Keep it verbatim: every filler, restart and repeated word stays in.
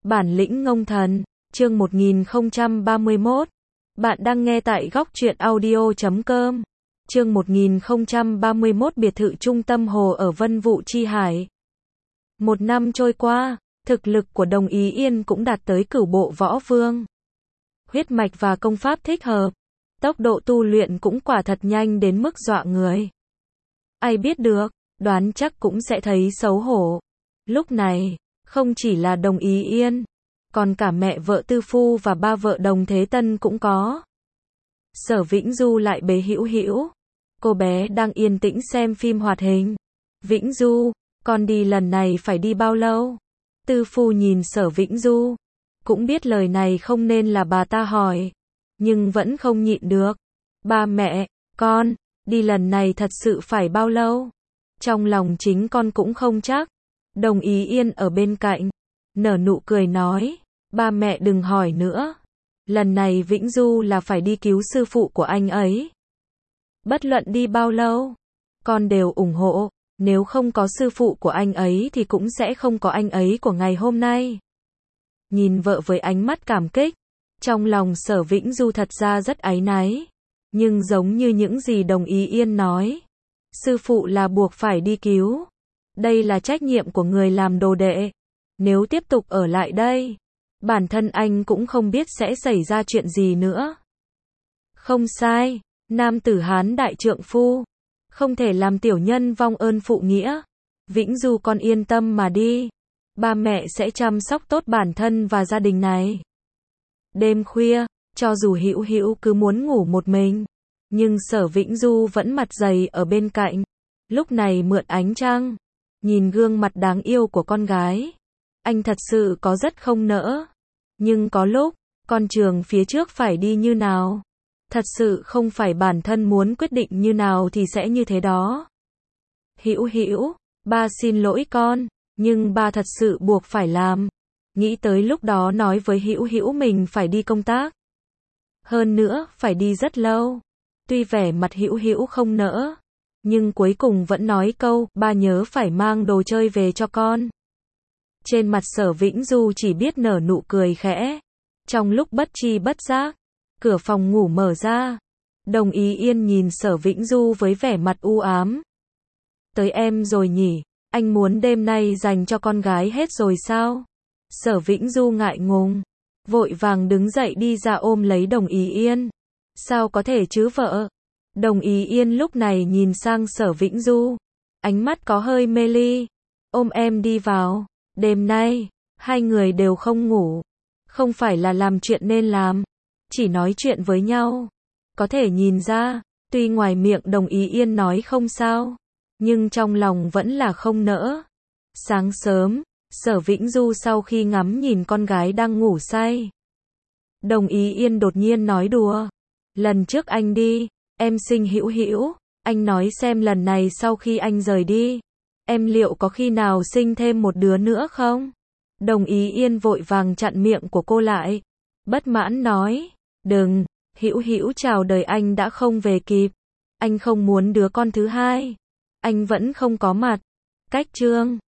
Bản lĩnh ngông thần, chương một nghìn không trăm ba mươi mốt. Bạn đang nghe tại góc truyện audio chấm com. Chương một nghìn không trăm ba mươi mốt biệt thự trung tâm hồ ở Vân Vũ Chi Hải. Một năm trôi qua, thực lực của Đồng Ý Yên cũng đạt tới cửu bộ võ vương. Huyết mạch và công pháp thích hợp. Tốc độ tu luyện cũng quả thật nhanh đến mức dọa người. Ai biết được, đoán chắc cũng sẽ thấy xấu hổ. Lúc này, không chỉ là Đồng Ý Yên, còn cả mẹ vợ Tư Phu và ba vợ Đồng Thế Tân cũng có. Sở Vĩnh Du lại bế Hữu Hữu. Cô bé đang yên tĩnh xem phim hoạt hình. Vĩnh Du, con đi lần này phải đi bao lâu? Tư Phu nhìn Sở Vĩnh Du. Cũng biết lời này không nên là bà ta hỏi. Nhưng vẫn không nhịn được. Ba mẹ, con, đi lần này thật sự phải bao lâu? Trong lòng chính con cũng không chắc. Đồng Ý Yên ở bên cạnh, nở nụ cười nói, ba mẹ đừng hỏi nữa. Lần này Vĩnh Du là phải đi cứu sư phụ của anh ấy. Bất luận đi bao lâu, con đều ủng hộ. Nếu không có sư phụ của anh ấy thì cũng sẽ không có anh ấy của ngày hôm nay. Nhìn vợ với ánh mắt cảm kích, trong lòng Sở Vĩnh Du thật ra rất áy náy. Nhưng giống như những gì Đồng Ý Yên nói, sư phụ là buộc phải đi cứu. Đây là trách nhiệm của người làm đồ đệ. Nếu tiếp tục ở lại đây, bản thân anh cũng không biết sẽ xảy ra chuyện gì nữa. Không sai, nam tử Hán đại trượng phu, không thể làm tiểu nhân vong ơn phụ nghĩa. Vĩnh Du con yên tâm mà đi, ba mẹ sẽ chăm sóc tốt bản thân và gia đình này. Đêm khuya, cho dù Hữu Hữu cứ muốn ngủ một mình, nhưng Sở Vĩnh Du vẫn mặt dày ở bên cạnh. Lúc này mượn ánh trăng, nhìn gương mặt đáng yêu của con gái, anh thật sự có rất không nỡ. Nhưng có lúc, con đường phía trước phải đi như nào, thật sự không phải bản thân muốn quyết định như nào thì sẽ như thế đó. Hữu Hữu, ba xin lỗi con, nhưng ba thật sự buộc phải làm. Nghĩ tới lúc đó nói với Hữu Hữu mình phải đi công tác. Hơn nữa, phải đi rất lâu. Tuy vẻ mặt Hữu Hữu không nỡ, nhưng cuối cùng vẫn nói câu, ba nhớ phải mang đồ chơi về cho con. Trên mặt Sở Vĩnh Du chỉ biết nở nụ cười khẽ. Trong lúc bất tri bất giác, cửa phòng ngủ mở ra. Đồng Ý Yên nhìn Sở Vĩnh Du với vẻ mặt u ám. Tới em rồi nhỉ, anh muốn đêm nay dành cho con gái hết rồi sao? Sở Vĩnh Du ngại ngùng, vội vàng đứng dậy đi ra ôm lấy Đồng Ý Yên. Sao có thể chứ vợ? Đồng Ý Yên lúc này nhìn sang Sở Vĩnh Du, ánh mắt có hơi mê ly. Ôm em đi vào, đêm nay, hai người đều không ngủ. Không phải là làm chuyện nên làm, chỉ nói chuyện với nhau. Có thể nhìn ra, tuy ngoài miệng Đồng Ý Yên nói không sao, nhưng trong lòng vẫn là không nỡ. Sáng sớm, Sở Vĩnh Du sau khi ngắm nhìn con gái đang ngủ say, Đồng Ý Yên đột nhiên nói đùa. Lần trước anh đi, em sinh Hữu Hữu, anh nói xem lần này sau khi anh rời đi, em liệu có khi nào sinh thêm một đứa nữa không? Đồng Ý Yên vội vàng chặn miệng của cô lại, bất mãn nói, đừng, Hữu Hữu chào đời anh đã không về kịp, anh không muốn đứa con thứ hai, anh vẫn không có mặt. Cách chương